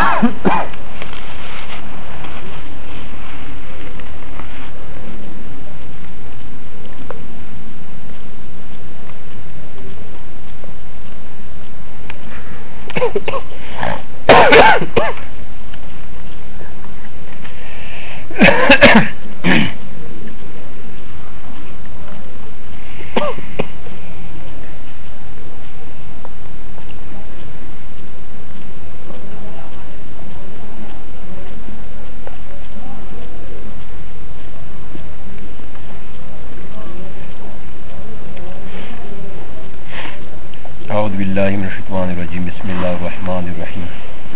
أعوذ بالله من الشيطان الرجيم بسم الله الرحمن الرحيم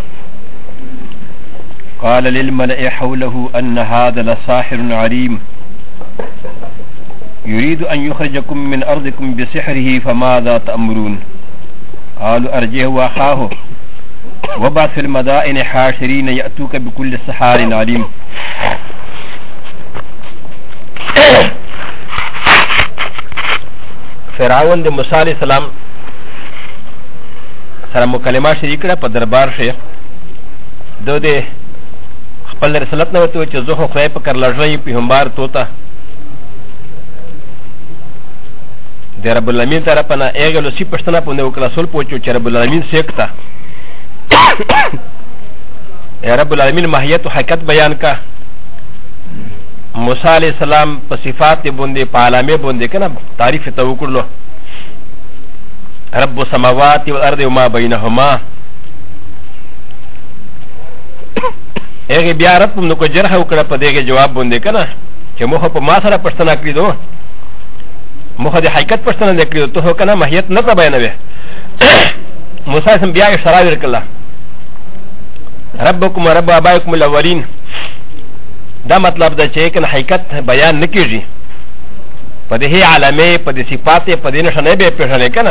قال للملأ حوله أن هذا لساحر عليم يريد أن يخرجكم من أرضكم بسحره فماذا تأمرون قالوا أرجه وأخاه وبعث في المدائن حاشرين يأتوك بكل سحار عليم فرعون د موسی علیہ السلام سره مکالمه شریک کړه په دربار شي دو د خپل رسالت نه وته چې زه خو خدای په کار لږی پیغمبر توتا د رب العالمین طرف نه ایګه لسی پښتنه په نو کلا سول پوچو چې رب العالمین سیکتا یا رب العالمین ماهیت او حقیقت بیان کا موسی علیہ السلام په صفات باندې په علامه باندې کنه تعریف ته وکړلو رب السماوات والارض وما بينهما اغه بیا رب نو کو جرح وکړه په دغه جواب باندې کنه چې موږ په ما سره پښتنه کړو موږ د حقیقت پښتنه نکړو ته کنه ماهیت نه بیانوي موسی سم بیا اشاره وکړه ربکم ورب ابائکم الاولین دا مطلب دا چې کنه حقیقت بیان نکړي په دې علامه په دې صفات په دې نشانه به پېژنې کنه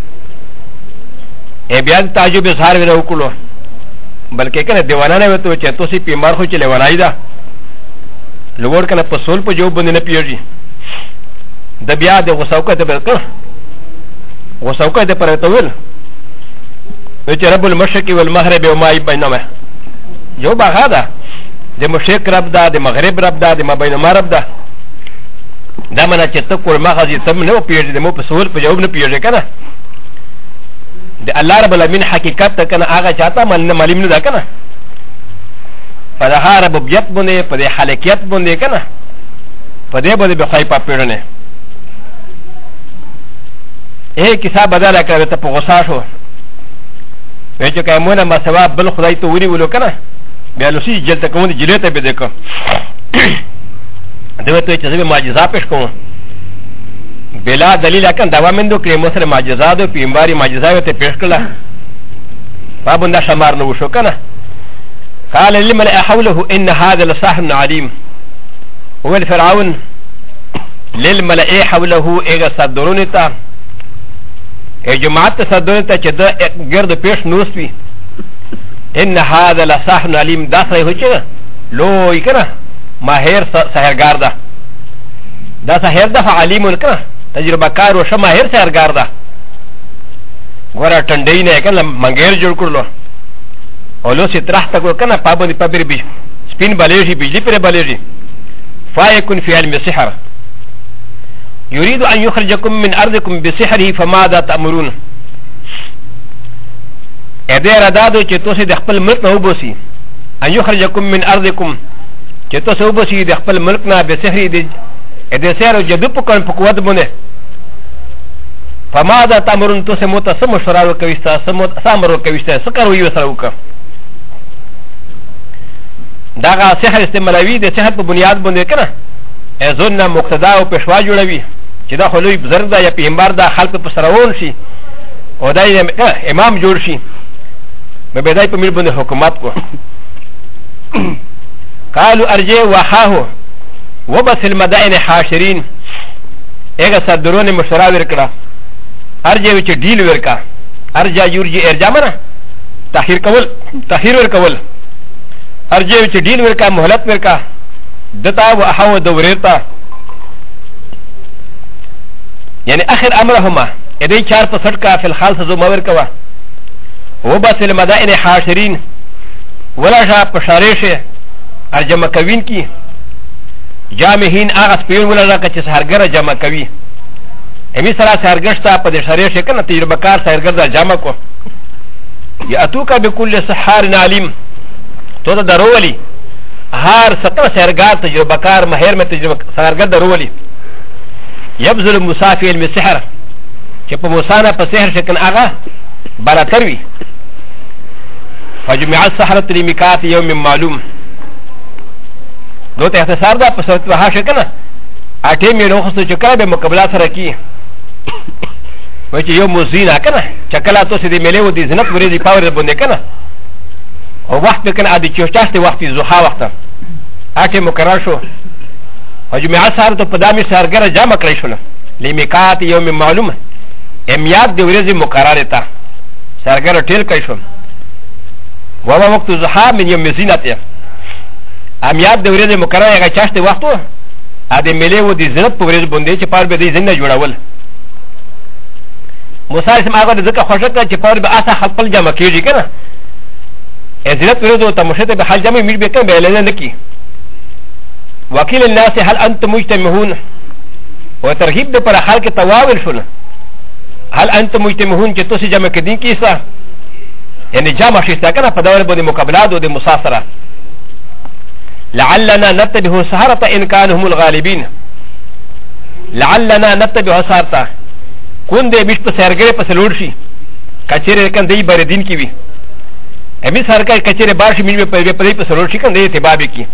ا بیا تعجب اظهار ونه وکړو بلکې کنه دیوانه نه وته چې تاسو په مار خو چې لونای دا لوړ کنه په سول په جواب باندې نه پیږي د بیا د غسوکه د برکه غسوکه د پرتول چې رب المشرق والمغرب وما بينهما یو باغ ده د مشرق رب ده د مغرب رب ده د ما بینهما رب ده دا منه چې ته کول مغازي تم نه پیږي د مو په سول په جواب نه پیږي کنه د الله رب العالمین حقیقت ته کنه هغه چاته معلوم نه ده کنه په دغه ربوبیت باندې په دې خالقیت باندې کنه په دې باندې به خای په پیړنه اے کیسه بدل کړه ته په غوسه شو وې چې کومه ما ثواب بل خدای ته ونی ولو کنه بیا لسی جلته کوم دي جلته به دکو دوی ته چې زه معجزات پېښ کوم بلا دلیل کن دوا مندو کړي مسره معجزات او پیغمبري معجزات ته پېښ کړه بابنده شمار نو شو کنه قال للملأ حوله ان هذا لساحر عليم هو الفرعون للملأ حوله اذا صدرونتا جماعت صدرونتا چې د ګرد پېښ نوسوي ان هذا لساحر عليم دا سره هوچه لو کنه ماهر سحرګار ده دا سحر ده علیم کنه تجربه کار او شماهر سحرګار ده ګوره ټنډې نه کنه منګیر جوړ کړلو او لو سترخ تک کنه پابندي پبر بي سپین بالېږي بجلی پر بالېږي فايكن في علم السحر يريد ان يخرجكم من ارضكم بسحره فماذا تأمرون اده ردادو چې تاسو د خپل ملک نه وبوسي ان يخرجكم من ارضكم چې تاسو وبوسي د خپل ملک نه بسحر دي اده سحر جدو په کون په قوت باندې فماذا تأمرون تاسو متصم شرارو کوي تاسو سامرو کوي تاسو کارو یو سره وکړه داغه سحر استعمالوي د سحر په بنیاد باندې کنه ازونه مقتدا او پښوا جوړوي چې دا خلوی بزرګ دا یا پیغمبر دا خلق په سرون شي او دا امام جوړ شي به بدای په مل باندې حکومت کو قالوا ارجع وخاه وبس المدائن حاشرين اګه صدرونه مشورا ورکړه ارجع چې ډیل ورکا ارجع یورجي ارجع منه تاخير ورکول ارجع چې ډیل ورکا مهلت ورکا دتا و احو دوريتا يعني اخر امرهما ادي چار په سټ کا فل خالص زو مور کوا وبس المدائن حاشرين ولا شا پشارشه ارجمع کوین کی جامعین آغا سپیون ولا را کچه سهرگر جمع کوی امی سرا سهرگشتا پا ده شارشه کنه تجربه کار سهرگر در جمع کو یا اتوکا بکل سحار علیم تو دا درو ولی هر سقر سهرگر تجربه کار مهر میں تجربه سهرگر درو ولی یبذل مسافی علم سحر چه پا موسانا پا سحر شکن آغا براتروی فجمع السحرة لميقات يوم معلوم دو ته اختصار دا په صورت وها شکنه اټه مې نو خصو چکر به مقابله سره کی و چې یو مزینا کنه چکلا تو سې دې ملي و دي زنت ورې دي پاور باندې کنه او وخت کنه ادي چوشته وخت زوحا وخت اټه مقرر شو فجمع السحرة په دامي سرګره جمع کړی شو لميقات يوم معلوم امیاد دی ورځې مقرره تا سرګره ټیل کړی شو وما وقت زحا من يوم زينته امیاد د ورځې مقرره هغه چاشته وختو ا دې ملي و دي زنت په ورځ باندې چې پار به دې زنده جوړول موسی اسم هغه ځکه خوښه کړ چې پار به اسه خپل جمع کیږي کنه زنت ورځو ته مشته به حال جمع میر به کنه به لنه کی وکیل الناس هل انتم مجتمعون وترغيب د پر خلق تواول شونه هل انتم مجتمعون چې تاسو جمع کدين کیسه يعني جامع شيستا كان فدور بني مقابلات ودي مسافرة لعلنا نتبه سهرة إن كانوا هم الغالبين لعلنا نتبه سهرة كون دي بيش بسيرغري بسلورشي كچيري كان دي باردين كي بي امي سهركا كچيري بارشي مين بي بسلورشي كان دي اتبابي كي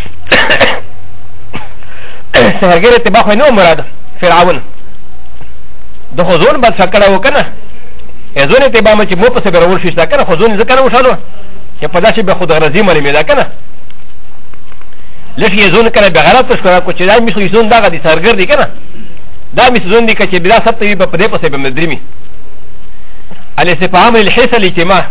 سهرغري اتباخو نو مراد فرعون دخو زون باد شكرا وكنا ازونه ته به چې مو په سره ورشي دا کنه خو ځون ځکه نه وشالو چې په داسې به خود غرضی ملي مې دا کنه لکه ازونه کنه به غلط ښکارا کو چې دا می خو زون دغه دي سرګر دي کنه دا می زون دي چې بلا سبت وي په دې په سبب مدرمي الاستفهام الحس الاجتماع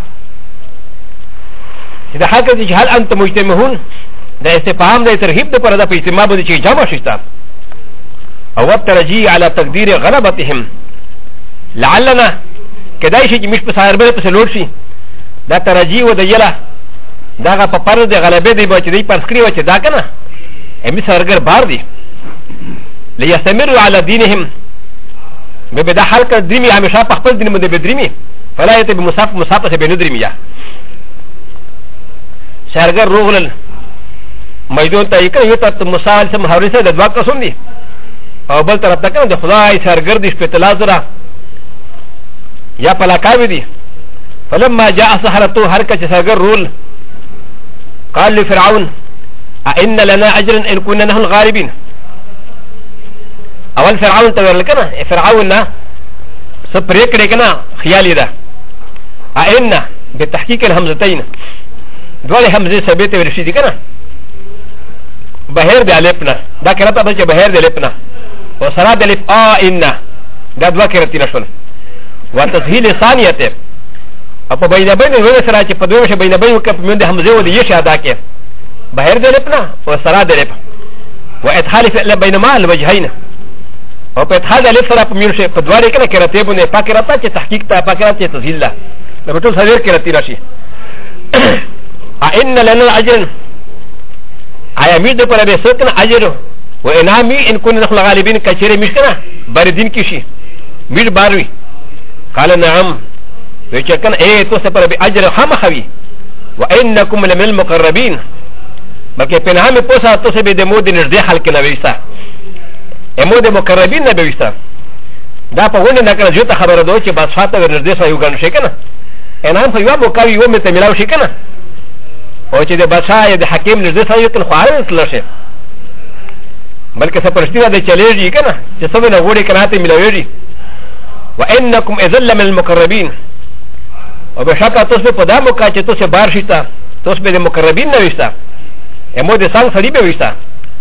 اذا حقیقت هل انتم مجتمعون دا استفهام د ترغیب د پر د په اجتماع باندې چې جمع شيستا او الترجي على تقدير غلبتهم لعلنا کدای شي چې مش په سایر باندې په لوړ شي دا ترجی و د یلا دا په پرد د غلبې دی بچ دی پر سکری و چې دا کنه امي سرګر بار دی ليستمروا على دينهم به دا حال کړ دیني همیشه په خپل دین باندې بدريمي فلا يت بمصاف سے بندريمي یا سرګر روغل میدان ته یې یو ته مثال سم حوالې د دوا قسم دي او بل طرف ته کنه د خدای سرګر دي په تلازره یا پلاکاوی دی فلما جاء سحرته حركة سرگر رول قال لفرعون أئن لنا أجرا إن كنا نحن الغالبين اول فرعون تورل كنا فرعون سبريك لكنا خيالي ده أئن بتحقيق الهمزتين دول همزه سبيت ورشيدي كنا بهير دي ألفنا دا كرتا بلش بهير دي ألفنا وصرا دي ألف إن دا دوا كرتين شول وتسهيل ثانيته اپا بين بين وين سرا چې په دوه شه بين بين وکړه په همزه ودی یش ادا کې بهر دې لپنا او سرا دې لپ و ادخال فعل بين ما الوجهين او په ادخال الف سرا په میرشه په دواره کې کرته بونه پاکرتا چې تحقیق ته پاکرتا چې تسهیل ده نو ټول سویر کرتی راشي ان لنا اجر اي امید پر به سکن اجر و انامي ان كنا نحن غالبين کچره مشکنه بردین کی شي میر باروي قال نعم ويشكن ايه توسفر باجر خمخوي وانكم لمن المقربين بلکه پنهامي پوسا توسه به د مود نږدې خلک نه ويستا امود مقربين نه ويستا دا په ونه نه کړه جو ته خبره دوی چې بس فاته ورنږدې سایو ګڼ شي کنه انام خو یو مقاوي و مته ملاو شي کنه او چې د بادشاہ د حکیم نږدې سایو کنه خو هر څه لشه بلکې سپرشتي ده چلېږي کنه چې سمه نه وړي کنه ته ملاويږي وانكم اذل من المقربين وبشكا توسبه قدامو كاچه توسه بارشتا توسبه د مقربين نويستا امو د سان سړي به ويستا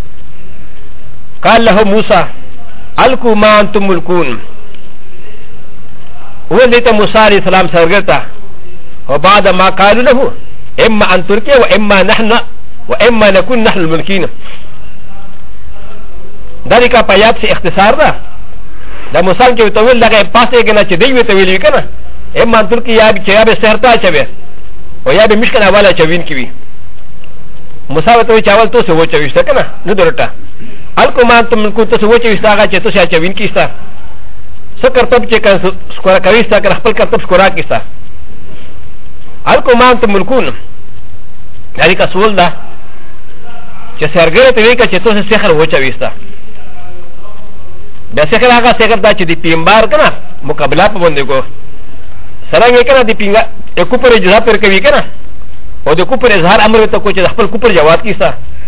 قال له موسى القوا ما انتم ملكون وليت موسى عليه السلام سرغتا وبعد ما قالوا له اما ان تركي واما نحن واما نكون نحن الملكين ذلك پيات سے اختصار ده دا موسان کې تویل دغه پاسه کنه چې دی وی تویل کنه اما ترکی یا چې یا به سهرتا چوي و یا به مشکل اواله چوین کی وی مساوت وی چاول تو سو چويستا کنه نو درتا الکو مان تم کو تو سو چويستا غا چې تو شا چوین کیستا سکر تب چې کس سکورا کويستا کر خپل کرتب سکورا کیستا الکو مان تم ملکون یعنی کا سوال دا چې سرګره ته وی چې تو سخر و چويستا بیا سخر هغه سخر دا چې دی پیمبار کنه مقابله په باندې کو سره کنه دی پیغا یو پر اجازه پر کوي کنه او د کوپر اظهار امر ته کو چې خپل کوپر جواب کیسا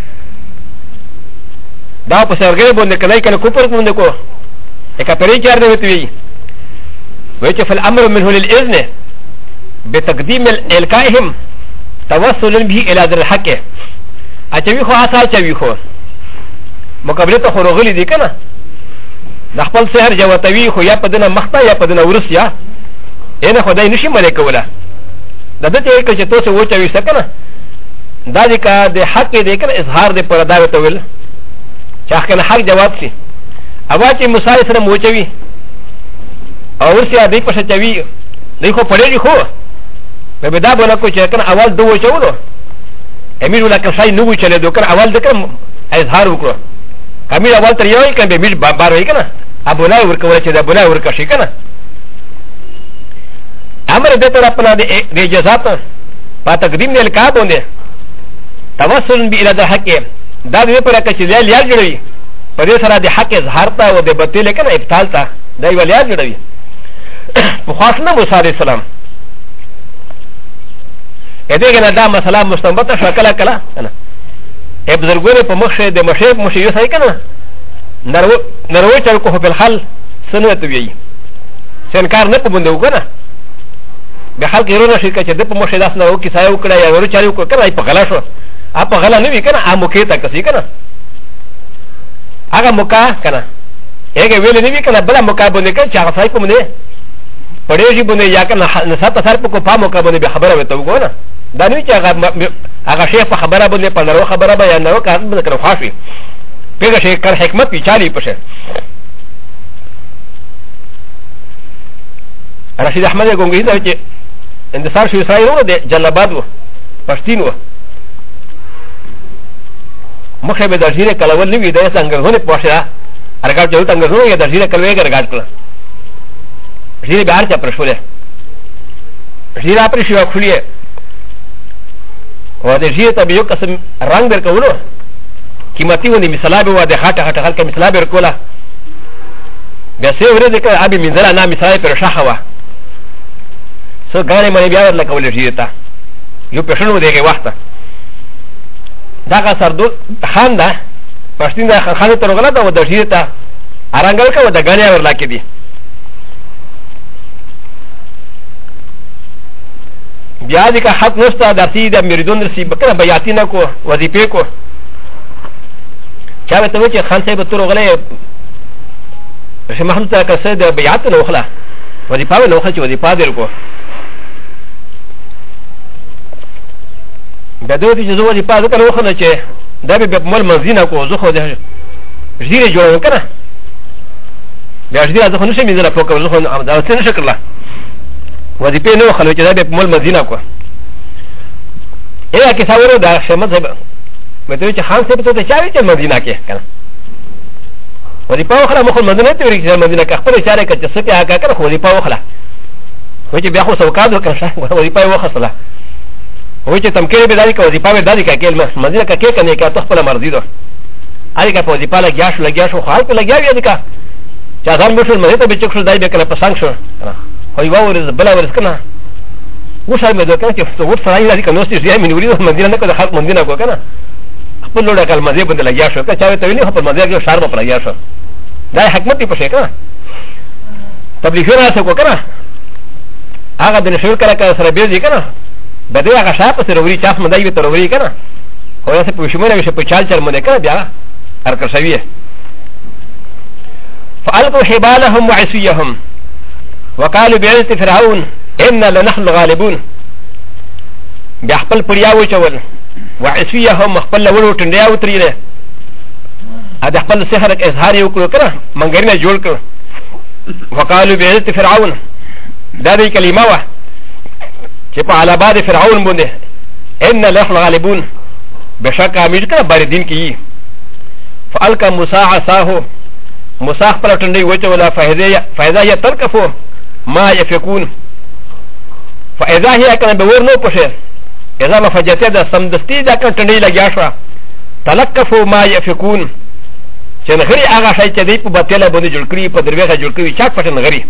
دا په سرګره باندې کله کله کوپر باندې کو اکا پرې چار دی وتی وی چې فل امر منه للاذن بتقديم الالقائهم توسل به الى ذل الحق اچوي خو اصل چوي خو مقابله ته خورغلی دی کنه د خپل سحر جواتوي خو یا پدنه مخته یا پدنه ورسیا اینه خدای نشي ملک کوله دا د ته کې چې تاسو وچوي سکنه دا د کا د حق دې کنه اظهار دې پر دا وته ول چې کنه حق جواب شي اوا چې مصالح سره موچوي او ورسیا دې پښه چوي دې خو پړېږي خو به دا بوله کو چې کنه اول دوه چولو امیر ولکه شای نو چلے دو کنه اول دکم اظهار وکړو کمیر اول تر یو کنه به میر بار وای کنه ابو لا ورکول چې دا ابو لا ورکه شي کنه امر د تر خپل د جزات په تقدیم نه الکاب ونه توسل به اله حق دا دې پر کې چې لیا جوړوي په دې سره د حق اظهار ته او د باطل کنه ابطال ته دا یو لیا جوړوي په خاص نه موسی عليه السلام ا دې کنه دا مسله مستنبطه شکل کړه کنه ا بزرګونه په مخشه د مشیب مشي یو ځای کنه نرو چل کو په الحل سنت وی سنکار نه پوند وکنه به خلک یې شي چې د په مشه داس نه وکي سایو کړه یا ورو چاري وکړه په غلا شو اپ غلا نه وی کنه ا موکې تا کسي کنه هغه موکا کنه هغه ویل نه وی کنه بل موکا باندې کنه چې هغه صاحب په منه پړېږي باندې یا کنه نسات سر په کو پا موکا باندې به خبره وته وګونه دا نه چې هغه شیخ په خبره باندې په نرو خبره به یا نرو کار باندې کړو خاصي پیغه شي کار حکمت پیچالي پشه رشید احمد ګونګي دا چې اندسار شو اسرائیل ورو د جلباد و پښتین و مخه به د ژیره کلول نیوی د څنګهونه پوښتنه ارګاټ جو څنګه یو د ژیره کلوي ګرګاټ کړ ژیره بهر چا پرشوله ژیره پر شو خلیه و د ژیره ته یو قسم رنگ ورکولو قیمتي ونی مثال به و د هټه هټه خلک مثال به ورکوله بیا سه ورځې کې ابي منځله نه مثال پر شاخه سو غانه مې بیا ورل کول شي ته یو پښنو دیګه وخت دا کا سردو خان دا پښتین دا خان ته رغلا دا و د شي ته ارنګل کا و د غانه ورل کې دي بیا دې کا حق نشته د سید مریدون رسی بکره بیاتینه کو وظیفه کو چا ته و چې خان صاحب ته رغله چې محمد ته کسه د بیات نه وخلا وظیفه نه وخلا چې وظیفه در کو د دوی چې زو وظیفه ذکر وخلا چې دا به په مل منځینه کو زه خو د ژیره جوړ کړه بیا ژیره زه خو نشم میزله فوق زه خو دا څه نشه کړله وظیفه نه وخلا چې دا به په مل منځینه کو اې کې څاورو دا شمت صاحب مته چې خان صاحب ته چا وی چې منځینه کې کنه وظیفه وخلا مخ المدینه ته ورګ چې مدینه کې خپل اشاره کړه چې سپه هغه کړ خو وظیفه وخلا و چې بیا خو سوکاد وکړه وظیفه وخصله و چې تمکیر به ذلك وظیفه به ذلك کلمه مدینه کې کنه کې ته خپل مرضی ده اړ کې په وظیفه لګیا شو خال په لګیا وی دي کا چې ځان مشل مې ته به چک شو دای به کله پسنګ شو خو یو ورځ بل ورځ کنه وښه مې دوه کنه چې څو فرای دي کنه نو ستې مې نوري مدینه نه کړه خلک مدینه کو کنه خپل لوړه کلمه دې باندې لګیا شو که چا ته ویلي خپل مزه کې شارب پر لګیا شو دا حکمت په شي کنه تبلیغونه څه کو کنه هغه د نشور کړه سره به دي کنه بده هغه شاپ سره وري چاس مدای به تر وري کنه خو یې په شموله وشه په چال چر مده کنه بیا هر کښویه فالقوا حبالهم وعصيهم وقالوا بعزة فرعون إنا لنحن الغالبون بیا خپل پړیاو چول وعصيهم خپل لورو ټنډیا وتريله هذا خپل سحر اظهار یو کړو کنه منګرنه جوړ کړ وقالوا بعزة فرعون دا دې کلمه وا چې په علاباد فرعون باندې ان لح الغالبون بشک امیر کنه باردین کی فالقى موسى عصاه موسى خپل ټنډي وچه ولا فاذا هي تلقف ما يفكون فاذا هي کنه به ورنو پشه اذا ما فجته د سمدستی دا کنه ټنډي لګیا شو تلقفوا ما يفكون چې نغري هغه شای چې دی په باطله باندې جوړ کړی په دروغه جوړ کړی چاک پټ نغري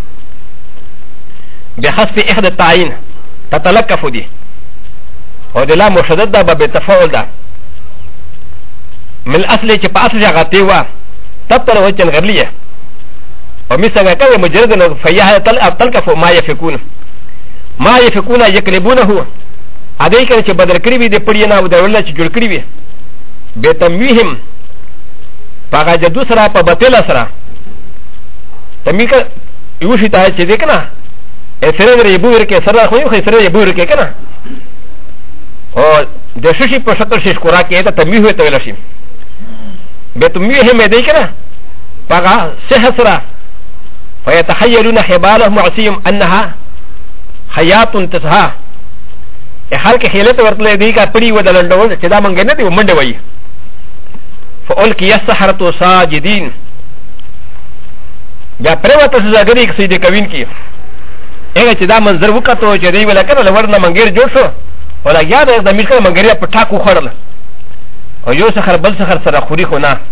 بحسب احد التعيين تتلقفوا دي او د لا مشدد ده به تفاعل ده من الاصل چې په اصل جغته وا تبتل وجه غرليه ومثل كان مجرد فيها تلقفوا ما يفكون ما يفكون يقلبونه ادي کنه چې بدل کړی وي د پړی نه او د ولله چې جوړ کړی وي به تمویهم پاګه جدو سره په باطل سره تمیکه یو شي ته چې دې کنه سره یې بو ورکه سره خو یې سره یې بو ورکه کنه او د ششي په شکل شي کورا کې ته تمیه ته ویل شي به تمیه مې دی کنه پاګه سحسره فيتخيلون حبالهم وعصيهم انها حياه تسها خلق خیلت ورتل دی کا پڑی و دلندول چې دا مونږ نه دی ومنډه وای فالقي السحرة ساجدين بیا پروت زګری کسي دی کوین کی هغه چې دا منظر وکړو چې دی ولا کنه لورنه منګیر جوړ شو ولا یاد د میخه منګری په ټاکو خړل او یو سحر بل سحر سره خوري خو نه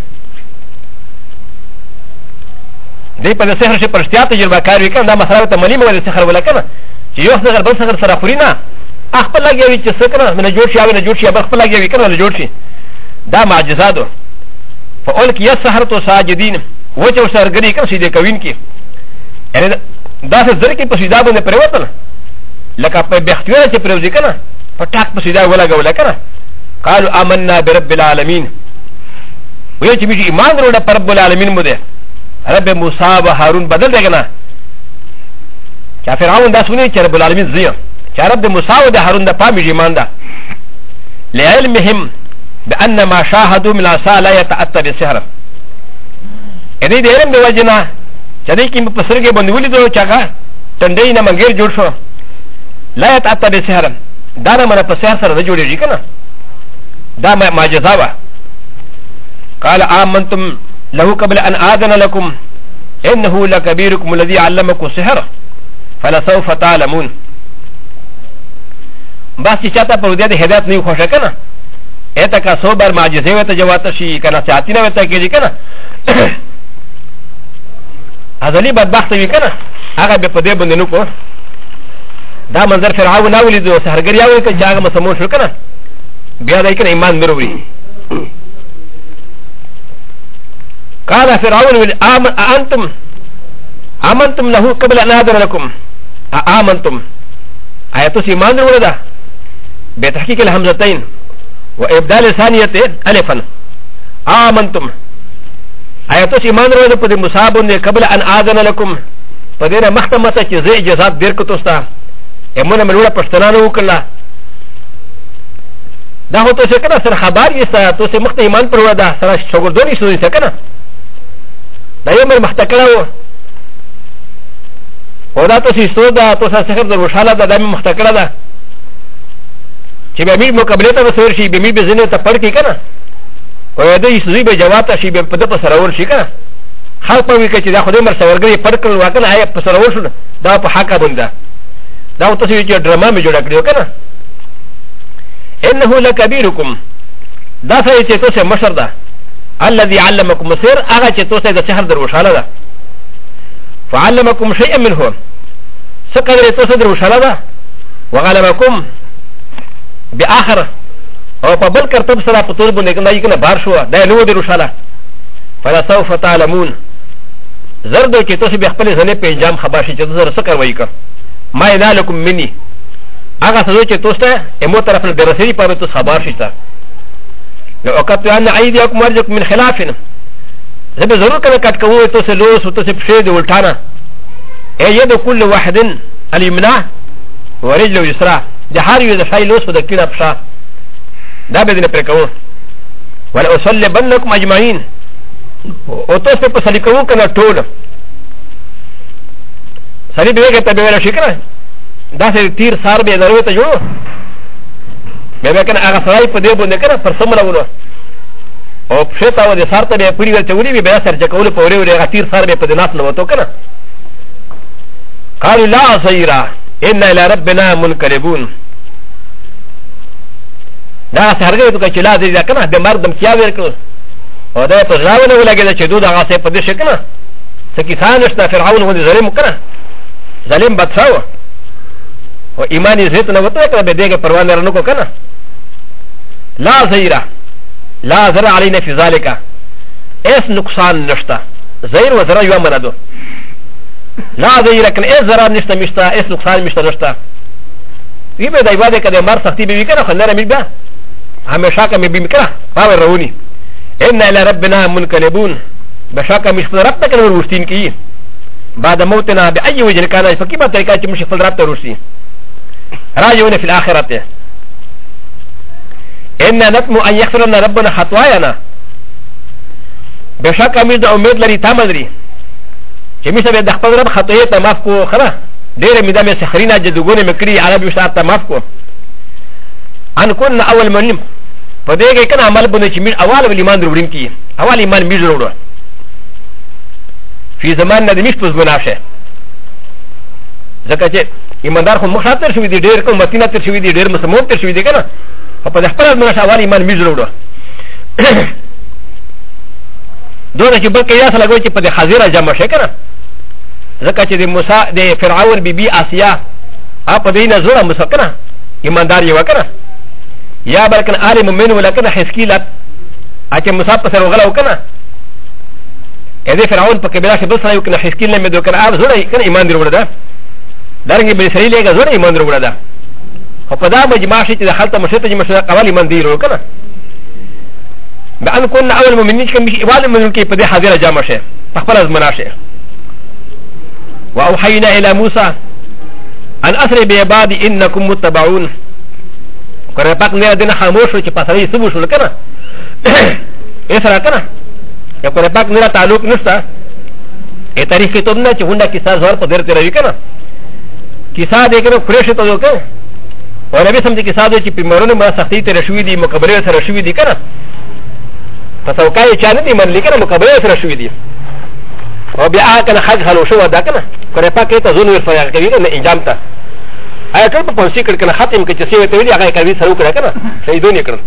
دی په سحر شي پرشتیا تجربه کار وکړه دا مسله ته ملي مو د سحر ولا کنه چې یو سحر بل سحر سره خوري نه اخبر لګوي چې سکنه من جوړ شي او نه جوړ شي اخبر لګوي کنه نه جوړ شي دا معجزاتو فالقي السحرة ساجدين وجه سرګری کنه سیده کوین کی یعنی دا څه زر کې په سیده باندې پروتل لکه په بختیار چې پروځي کنه په ټاک په سیده ولا غولا کنه قالوا آمنا برب العالمين وی چې می ایمان وروړه پر رب العالمین مو ده رب موسی و هارون بدل دی کنه چې فرعون دا سونی چې رب العالمین زیه چې رب موسی و د هارون د پام ایمان ده لعلمهم بان ما شاهدوا من العصا لا يتاتى بالسحر اې دې علم دی وجنه چې دې کې په سرګې باندې ولیدو چې هغه ټنډې نه منګیر جوړ شو لا يتاتى بالسحر دا نه منه په سحر سره جوړیږي کنه دا معجزه وا قال آمنتم له قبل ان آذن لكم انه لكبيركم الذي علمكم السحر فلسوف تعلمون بس چاته په دې هدایت نه خوښه کنه اته کا صبر معجزه وته جوات شي کنه ساتي نه وته کېږي کنه ازلی بدبخت وی کنه هغه به په دې باندې نو کو دا منظر فرعون اولي دو سحرګری او ته جاګه مسمو شو کنه بیا دای کنه ایمان مروي قال فرعون آمنتم له قبل ان آذن لكم آمنتم آياتو ایمان ورده بتحقيق الهمزتين وابدال ثانيه الفا آمنتم آياتو ایمان ورده په مصابون قبل ان آذن لكم پدې محکمه ته چې زې اجازه درکته ستا امونه ملوړه پښتنانو وکړه دا هو ته څه کنه سره خبر یې ستا ته څه مخته ایمان پر ودا سره شوګردونی شوې څه کنه دا یې مر مختکړه و دا ته څه ستو دا ته څه څه د وشاله دا مې مختکړه ده چې به مې مقابله ته وسور شي به مې به زنه ته پړ کې کنه او دا یې سوي به جواب ته شي به په دغه سره ور شي کنه خلک په وی کې چې دا خو دې مر سورګري پړ کړل واکنه آیا په سره ور شو دا په حق باندې دا ته چې ډرامه مې جوړ کړو کنه انه لكبيركم دا څه چې تاسو مشر ده الذي علمكم السحر هغه چې تاسو د سحر دروشاله ده فعلمكم شيئا منه سكر تاسو دروشاله ده وغلبكم باخر او په بل کرتب سره په تور باندې کنه یې کنه بار شو دا نو دروشاله فلسوف تعلمون زرد چې تاسو به خپل ځنه په انجام خبر شي چې تاسو سکر وایي که ما ينالكم مني هغه څه چې تاسو ته امو طرف نه درسي په تاسو خبر شي تا لو وقت ان ايديكم ورجكم من خلاف زه به ضرور کنه کټ کوو تاسو لوس تاسو په شه دی ولټانه ايد كل واحد اليمنى ورجل اليسرى جهار يد شاي لوس د کینه پښه دا به دې پر کوو ولا اصلبنكم اجمعين او تاسو په سلیکو کنه ټول سړي به کې ته به ولا شي کنه دا سه تیر سار به ضرورت جوړو به کنه هغه سړی په دې باندې کنه پر سمله ونه او پښتا و دې سار ته به پوری ورچولې به سر چکول په وره هغه تیر سار به په دې ناس نه وته کنه قال لا سيرا ان الى ربنا منقلبون دا سرګې ته چې لا دې کنه د مردم کیا ورکړو او دا په ځاونه ولګېد چې دوی هغه څه په دې شکنه څه کسان نشته فرعون و دې ظالم کنه ظالم بدشاو و ایمان یې زیت نه وته کنه به دې پروا نه رنو کو کنه لا زیرا لا زرع علينا في ذلك اس نقصان نشتا زير و زرع يوم منادو لا زير كن اس زرع نشتا مشتا اس نقصان مشتا نشتا وی به دای واده کده مر سختی به کنه خنره میبا همیشه که میبی میکنه باور رونی ان الى ربنا منقلبون بشاکه مش پر رب تک ورستین کی بعد موتنا باي وجه كان فكيف طريقه مش پر رب تروسی راجعون في الاخره ان نتمو ان يغفر لنا ربنا خطايانا بشاکه مش د امید لري تامدري چې مشه به د خپل رب خطايا ته معاف کو خره ډېر مې د مې سخرینه جدوګونه مکري عربي شاعت ته معاف کو ان كنا اول منیم په دې کې کنه عمل بونه چې مې اول ایمان وروړم کی اول ایمان مې وروړو في زمان د مش پس بناشه ځکه چې ایماندار خو مخاطر شوی دی ډېر کوم متینه تر شوی دی ډېر مسمون تر شوی دی کنه په خپل بناشه اول ایمان مې وروړو دوی چې بلکې یا سره لګوي چې په حاضر جمع شي کنه ځکه چې د موسی د فرعون بیبي آسیا په دې نه زوره مسکنه ایماندار یې وکړه یا بلکې عالم من ولکنه حسکیلت چې موسی په سر وغلا وکنه اې فرعون په کبیره کې بل سره وکنه حسکیل نه مې دوه کنه زوره کنه ایمان دی وروړه درنګ به اسرائیل یې زوره ایمان وروړه خو په دا مجمع شي چې د خلک مشته چې مشته اول ایمان دی وروړه کنه بأن كنا أول مؤمنين كم يقال من كي بدي حاضر جامع شيء تخبر از مناشه وأوحينا إلى موسى أن أسري بعبادي إنكم متبعون كنا باك نيا دينا خاموش وشي باسري سبوش ولا كنا إسرا كنا كنا باك نيا تعلق نستا تاريخ كتبنا چې هندا کیسه زور په درته راوي کنه کیسه دې کنه فريش ته وکړه او نبی سم دې کیسه دې چې پیمرونه ما سختي ته رشوي دي مقابله سره رشوي دي کنه فسوكاي چانه من لیکنه مقابله سره شوې دي او بیا کنه حق حلو شو دا کنه کله پاکه ته زون ورفیا کوي کنه انجام ته آیا ټول په پونسي کړ کنه ختم کې چې څه ته ویلي هغه کوي سره وکړه کنه شهیدونه کړ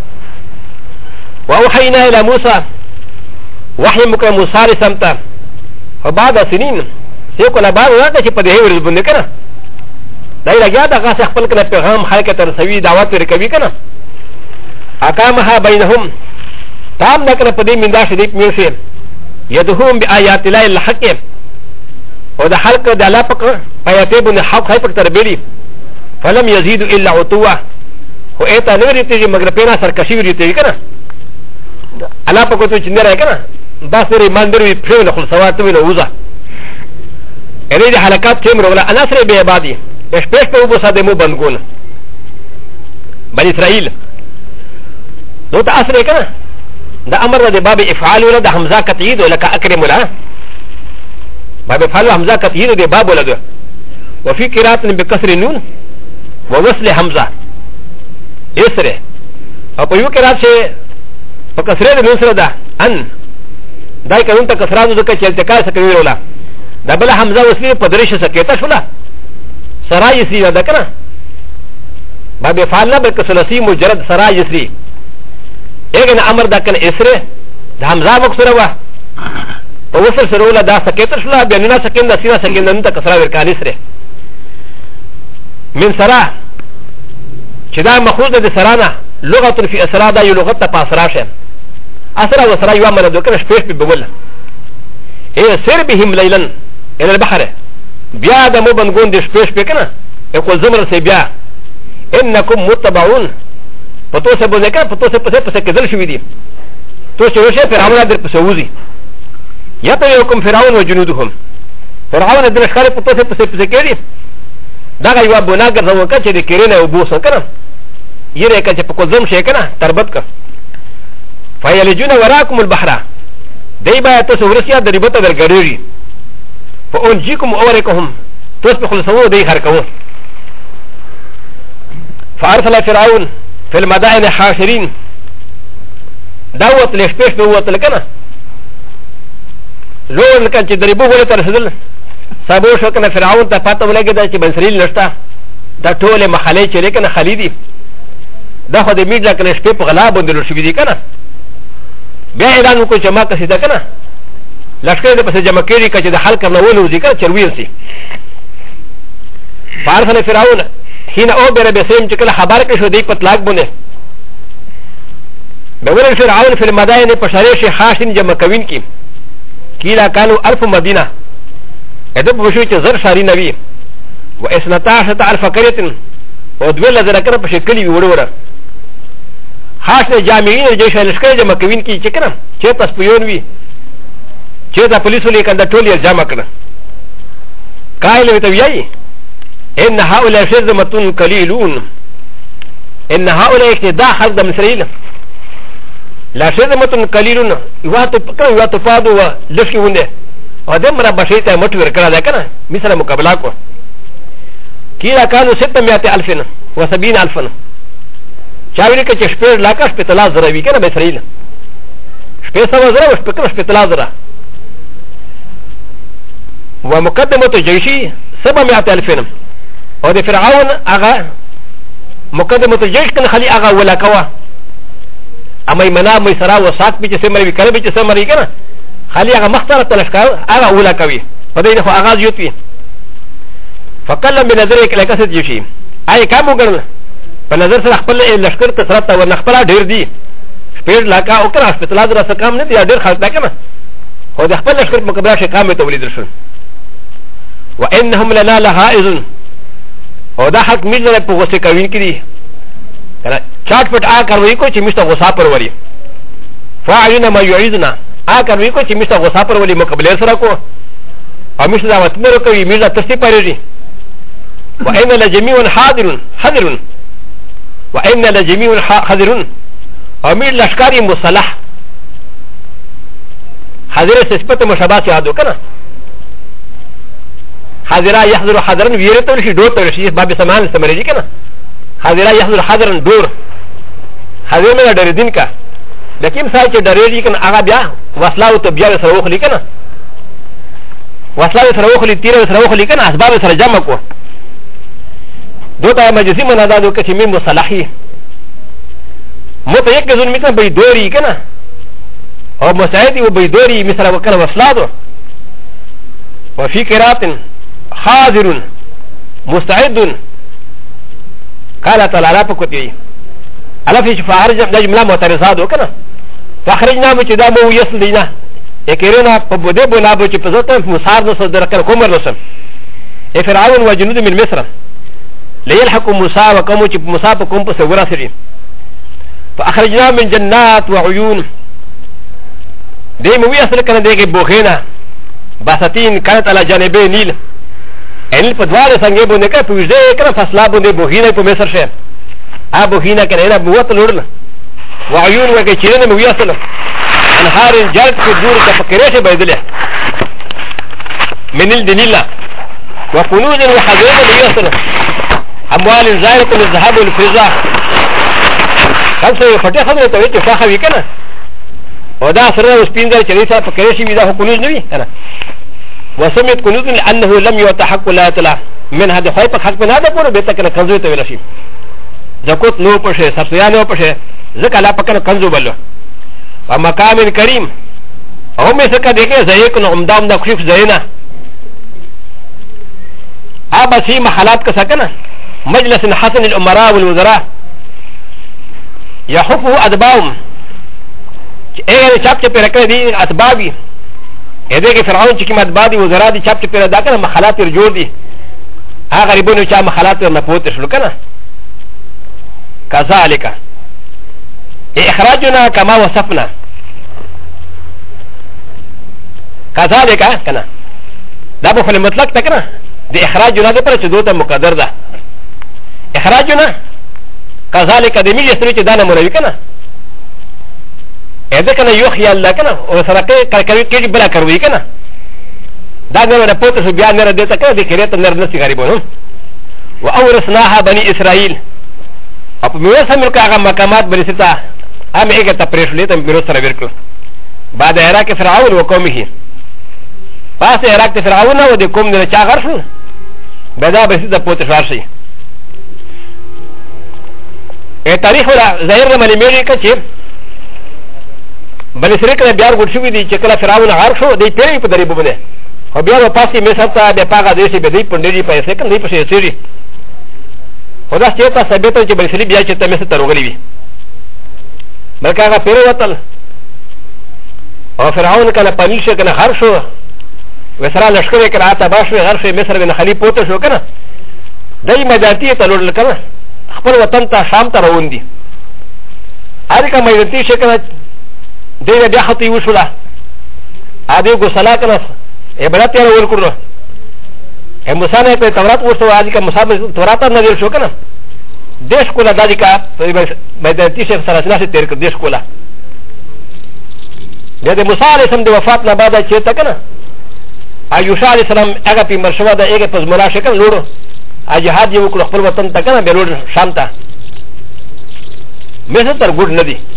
واوحينا الى موسى وحي مکه موسی سمتا وبعد سنين سيكون بعد راته چې په دې ورځ باندې کنه دای راګه دا غاښ خپل کنه پیغام خلک ته رسوي دعوت ورکوي کنه اقامها بينهم تام نکره پدې مندا شریف میوشه يدهم بآيات الله الحق او د خلق د الله پک پیاته بن حق هي پک تربيلي فلم يزيد الا عتوا هو اته نو ریته مگر پینا سرکشي ریته کنه الله پک ته چنه راي کنه باسري مندري پرو خل سوات ویل وزه اې دې حلقات کې مرغلا انا سره به عبادي پښپښ په وبو ساده مو بندګون بني اسرائيل نو تاسو کنه دا امر د باب افعال ولا د حمزه کتید ولا اکرم ولا باب افعال حمزه کتید د باب ولا وفي قراءه بكسر النون ووصل حمزه اسره او په یو قراءت سے په کسره د نون سره ده ان دای کلم ته کسرانو د کچ التقاء سکوي ولا دا بل حمزه وصل په درش سکیتا شولا سرای سی دا کنه باب افعال نه بلکې ثلاثي مجرد سرای سی اگن امر دا کن اسره دا حمزه مکسره وا په وصل سره ولا دا سکیتر شلا بیاننا سکین دا سینا سکین نن تا کسره ورکان اسره من سرا چې دا مخروج د سرانا لغت فی اسرا دا یو لغت ته پاسرا شه اسرا و سرا یو امر دو کنه شپېش په بول اے سر بهم لیلن الى البحر بیا د مو بنګون د شپېش په کنه یو زمر سی بیا انکم متبعون پتو سے بولے کہ پتو سے پسے پسے کدل شوی دی تو شوشے فرعون در پسے وزی یا تو یوکم فرعون و جنودهم فرعون در اشکال پتو سے پسے پسے کیری دا یو بنا گرځو کچ دې کېرنه او بوسه کنه یره کچ په کوزم شي کنه تربت کا فیلجون وراکم البحر دای با ته ورسیا د ریبته در ګړېږي فانجیکم اورکهم تو په خلصو دی هر کوو فارسل فرعون في المدائن حاشرين دعوت لشبيش بوت لكنا لون كان تدريبو ولا ترسل سابو شو كان فرعون تفاتو لقي دا چه بنسريل نشتا دا طول محلي چه لكنا خليدي دا خود ميد لكنا شبه په غلا بندلو شوي دي كنا بیا اعلان وکړو چې ما کسي دا کنه لشکره د پسې جمع کړي چې د حل کړنه ولوځي کنه چرویل سي فارسل فرعون حين اوبر بسيم چې کله خبر کې شو دی په طلاق باندې بول فرعون في المدائن په شریش خاشن جمع کوین کی کیلا کانو الف مدینه ادب وشو چې زر شاری نبی و اسنتاشت الف قريه او دوله زر کنه په شکلی وړوره خاص جامعین جيش لشکره جمع کوین کی چې کنه چې پس پیون وی چې دا پولیسو لیکن د ټولې جمع کړه قائل وی ته ویایي ان هؤلاء شرذمه قليلون ان هؤلاء اقتداء حق اسرائيل لا شرذمه قليلون يواتو فادو لشكي ونده ودمر بشيطه متور كذا ده كنا مثل مقابله کو كيلا كانوا 600,000 و70,000 چاوی که چې شپږ لاکه شپېتلا زره وي کنه به اسرائیل شپې سوه زره او شپېتلا زره ومقدمه جيشي 700,000 او د فرعون هغه مقدمه الجيش کنه خلی هغه ولا کوا اما یمنا میسرا وساق به چې سمري وي کنه به چې سمري کنه خلی هغه مختار تلشکار هغه ولا کوي په دې خو هغه یوت وي فکلم بنظر کې لکه څه جيشي آی کوم وګڼل په نظر سره خپل لشکر ته سره تا ورنخپل ډیر دي شپږ لاکه او کنه شپېتلا زره څه کم نه دي ډیر خلک دا کنه خو د خپل لشکر مقابله شي کامه تولید شو وانهم لنا لهائزون او دا حق میل په غوسه کوي کړي کنه چاټ پټ آ کوي کو چې مشته غوسه پر ولي فاعلنا ما يعيذنا آ کوي کو چې مشته غوسه پر ولي مقابله سره کو او مشته دا وت مر کوي میل تستی پرېږي وان لجميع حاضرون وان لجميع حاضرون او میل لشکاري مصالح حاضر صفت مشابهه یادو کنه حاضرا يحضر حضرا ويرتو شي دور ترشي باب سمان استمرجي كنا حاضرا يحضر حضرا دور حاضر من دردين کا لكن ساي چې درېږي کنه هغه بیا وسلاو ته بیا سره وخلی کنه وسلاو سره وخلی تیر سره وخلی کنه اسباب سره جمع کو دوته مجلسي منادا دو کې مين مصالحي متيقظون مثل بيدوري کنه او مساعدي وبيدوري مثل وكانه وسلادو وفي قراءة حاضر مستعد قال تعالى بكتي على في فارج جمله معترضات وكنا فخرجنا بجدامو يسلينا يكيرنا ببودي بنابو تشبزوتا مسار نصدر كان كمر نصم فرعون وجنود من مصر ليلحقوا موسى وقوموا موسى بكم بسورة سري فأخرجنا من جنات وعيون دي موي أصل كان ديك بوخينا باساتين كانت على جانبي نيل النيل بدوار سانجي بونيكا بوجدي كان فصلا بوني بوهينا في مصر شيء بوهينا كان هنا بوات الورن وعيون وكيشيرين مويصل انهار جارت في الدور كفكريش بيدله من الدنيلا وكنوز وحزين مويصل اموال زائرة الذهب والفضة كان سيفتح خضر تويت فاخا ويكنا ودا سرنا وسبينزر چريسا فكريشي ودا كنوز نبي انا وسميت كنوز لانه لم يتحق لا يطلع من هذا خيب حق من هذا پورا بيتا كنا کنزو ته ویلشي زکوت نو پشه سبسيا نو پشه زکا لا پکن کنزو بلو ومقام کریم او میں سکا دیکھے زیکن عمدام دا خشف زینا ابا سی محلات کا سکنا مجلس حسن الامراء والوزراء يحفه ادباهم ايه چاپ چپے رکھے دی اتبابی اده کې فرعون چې کوم اتباع دي وزرا دي چاپ چپے دا کنه محلات ور جوړ دي هغه غریبونو چې محلات ور نه پوت شلو کنه كذلك اخراجنا كما وصفنا كذلك كنا دا په فعل مطلق تکنا د اخراجنا د پر چې دوته مقدر ده اخراجنا كذلك د میږي سره چې دا نه مروي کنه اذا كان يخيا الله كنا وسرقه كي بلا كروي كنا دا نه رپورت شو بیا نه دته کړه د کریت نه نسی غریبونو واورثناها بني اسرائيل اپ میوسه ملک هغه مقامات برستا ام ایګه تپریش لیته میرو سره ورکړو بعد عراق فرعون وقومه پاس عراق فرعون او د قوم نه چا غر شو بدا برستا پوت شارشي ا تاریخ ولا ظاهر ملي امریکا چې بل سره کله بیا ورغړ شو دي چې کله فرعون غر شو دی پیری په دریبو باندې خو بیا په پاسي مصر ته د پاګه دیسي به دی پندري پیسې کنه دی په شي سيري خدا چې تاسو ثابت چې بل سره بیا چې ته مصر ته ورغلي وي بلکې هغه پیری وتل او فرعون کله پنځه کنه غر شو وسره لشکره کړه اته باشوي غر شو مصر باندې خلی پوت شو کنه دای مدارتي ته لوړل کنه خپل وطن ته شام ته روان دي اړیکه مدارتي شکل دی بیا خطي وشوله ادي ګسلا کنه عبادت یې ور کړو موسی نه په تورات ورسو اځي کا مصاب تورات نه دی شو کنه دیش کولا دادی کا مدارتي شیخ سره سره تیر کړ دیش کولا د موسی علیه السلام د وفات نه بعد چې تا کنه ایوشا علیه السلام هغه په مرشوه د هغه په ملا شکل لورو اجهاد یو کړ خپل وطن ته کنه بیرول شام ته مې تر ګډ نه دی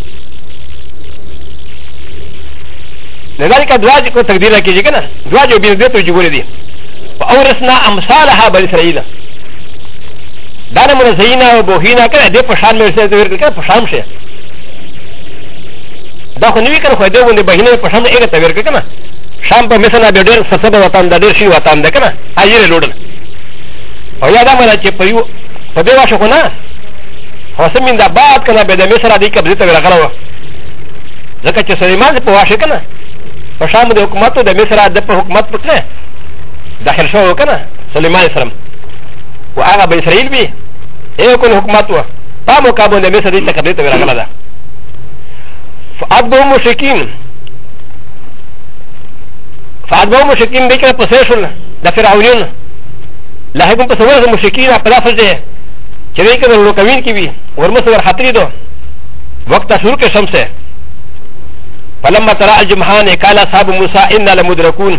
لذلك دواج کو تقدیر کیږي کنه دواج به دې ته جوړې دي اورسنا امثالها بل اسرائیل دا نه من زینا او بوهینا کنه دې په شان مې څه ورکړ کنه په شام شه دا خو نوی کنه خو دې ونه بهینه په شام یې ته ورکړ کنه شام په مثلا به ډېر سبب وطن د ډېر شي وطن ده کنه اجر لوړل او یا دا مله چې په یو په دې واشه کو نه خو سمین دا بعد کنه به د مصر د کبزې ته ورغلو ځکه چې سليمان په واشه کنه په شام د حکومت د مصر د په حکومت پټه داخل شو کنه سليمان سلام او هغه به اسرائیل به یو کو حکومت و په مقابله د مصر د کبزې ته ورغله ده فاعبدوا مشرکین فاعبدوا مشرکین دې کې په سیشل د فرعونین لهغه په سوال مشرکین په لافظ ده چې دې کې ورو کوین کې وي ورمسور خطرې دو وقت شروع کې شمسه فلما ترى الجمعان قال اصحاب موسى انا لمدركون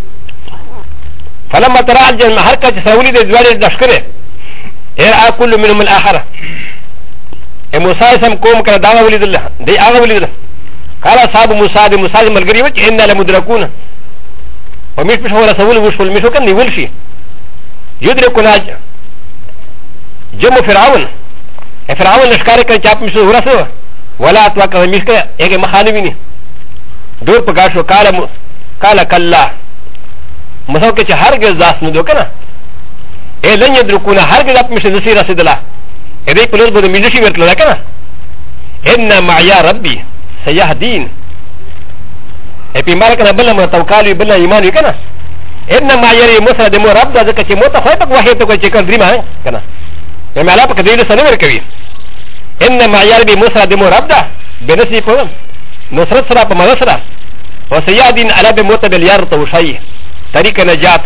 فلما ترى الجمع حركه سولي د دوالي دشکره هر كل منهم الاخر موسى سم قوم کړه دا ولید الله دی هغه ولید قال اصحاب موسى د موسى ملګری و چې انا لمدركون ومش په هو رسول وشول مشو کنه نیول شي يدركون جمع فرعون فرعون لشکاره کړه چې په مشو ورسو ولا اتوقع مشکه هغه مخالفینی دور په گاشو کالا کلا مساو کې چې هرګز ځاس نه دوکنه اے لن يدركون هرګز په مشه نسی رسیدله اې دې په لور باندې ملشي ورتل کنه ان معيا ربي سيهدين اې په مار کنه بل ما توکل بل ایمان کنه ان معيا موسی د مو رب د ځکه چې مو ته خو په وحی ته کوي چې کړی ما کنه په مالا په دې سره ورکوي ان معيا ربي موسی د مو رب ده بنسي په نصرت سره په مدد سره وسيادين على بموت باليار توشي طريق نجات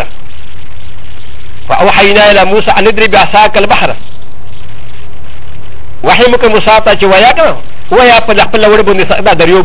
فأوحينا إلى موسى أن ندري بعصاك البحر وحي مك موسى تا چې ويا کنه ويا په خپل وړ باندې دا دریوب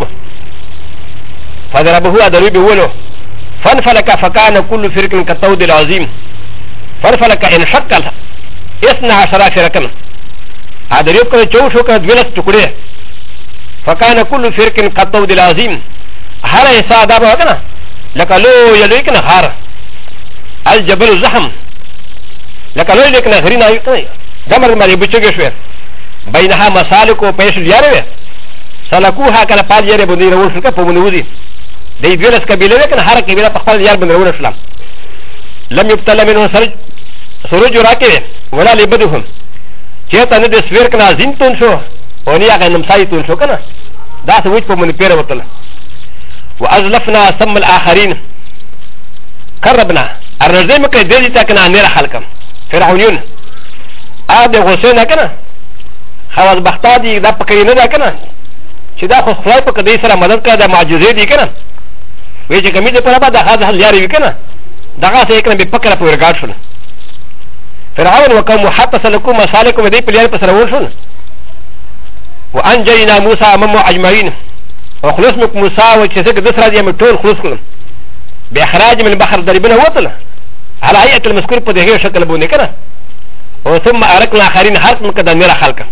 فضربه دریوب ولو فانفلك فكان كل فرق كالطود العظيم فانفلك ان شكل 12 فرقا دریوب کله چوشو کړه دولس ټکړې فكان كل فرق كالطود العظيم هر حصہ دا به کنه لکه لو یلوی کنه هر الجبل الزحم لکه لو لیکنه غرینا یو کنه دمر مری بچوګه شو بینها مسالکو پیش یاره سلکوها کنه پال یاره باندې ورو شو په منوزي د دې قبیله کنه هر قبیله په خپل یار باندې ورو شو لم يبتل منه سرج راکه ولا لبدهم چیتا نه د سویر کنه زینتون شو او نه هغه نمسایتون شو کنه دا څه وځ په من پیره وتل وازلفنا ثم الاخرين قربنا ارزم کې دې ته کنه نه خلکم فرعونین اده حسین کنه خواص بختا دي دا پکې نه دا کنه چې دا خو خدای په دې سره مدد کړه د معجزې دي کنه وې چې کمی دې په بعد دا حل یاري وکنه دغه څه کنه به پکره په ورګاټ شول فرعون وقوم حتى سلكوا مسالكم دې په لار په سره ورشول وانجينا موسى امم اجمعين وخلص مك موسى وچسك دسرا دي مټول خلص کړل باخراج من البحر دربنا وطل على هيئه المذكور په دغه شکل باندې کنه او ثم اركنا اخرين حرق مقدمه خلق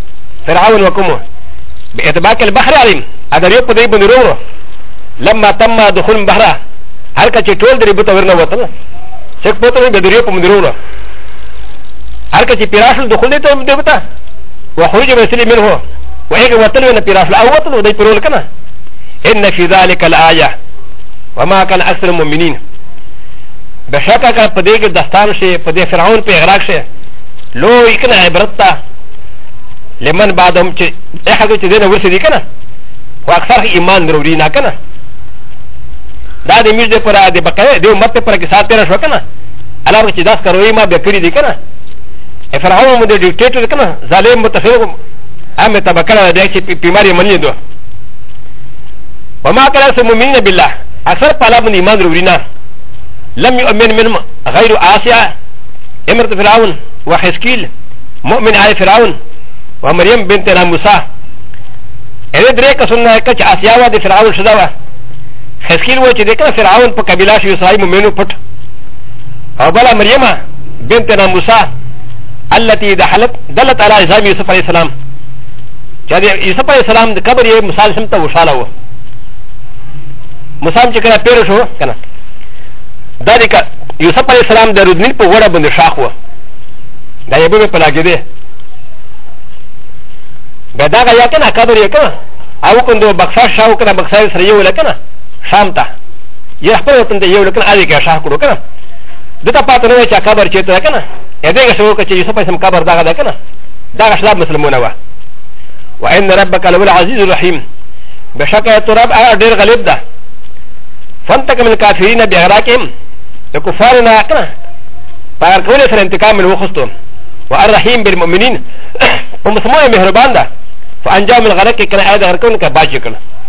فرعون وكمو باعتبار البحر عليم هذا اليوم بدي بنروه لما تم دخول البحر هل كتشتول دري بتورنا وطن سك بطل بدريو بمدرونا هل كتشيراش دخول دي بتا وخروج مسلم منه وهيك وطن من بيراش لا وطن ودي بيرول كنا ان في ذلك الايه وما كان اكثر المؤمنين بشكا كان بديك دستان شيء بدي فرعون بيغراق شيء لو يكنا عبرتا لمن بعدهم احد تدين ورثي كنا واكثر ايمان ضروري كنا دا د میز د پر د بقره د امت پر کې سات تیر شو کنه علاوه چې داس کروي ما به کړی دي کنه فرعون مو د ډیکټیټر کنه ظالم متفق امه تبکره د چې بیماری منی دو وما كان المؤمنين بالله اكثر طلب من ايمان رورینا لم يؤمن من غير آسيا امرت فرعون وحسكيل مؤمن على فرعون ومريم بنت موسى اې درې کسونه کچ آسیا و د فرعون شداوه حسكيل و چې دغه فرعون په قبيله شو صاحب مؤمنو پټ او بلا مريم بنت موسى التي دلت على عزام يوسف عليه السلام چې يوسف عليه السلام د قبر یې مثال سم ته وشاله و مسام چې کله پیر شو کنه دا د یوسف عليه السلام د رودنیل په وړه باندې شاخ و دا یې به په لاګې ده به دا یا کنه قبر یې کنه او کوم بخشا شاو کنه بخشا سره یو لکنه شام ته یې خپل وطن ته یو لکنه اړې کې شاخ کړو کنه دته پاتې نه چې قبر چې ته کنه اې دغه شو چې یوسف عليه السلام قبر دا ده کنه دا شلاب مسلمونه و وان ربك لهو العزيز الرحيم بشکه تراب ډېر غالب ده فانتك من الكافرين بإغراقهم لكفارنا كنا فأركول سر انتقام من وخصتهم والرحيم بالمؤمنين ومسموه مهربان ده فأنجام الغرق كنا آيات غرقون كباجي كنا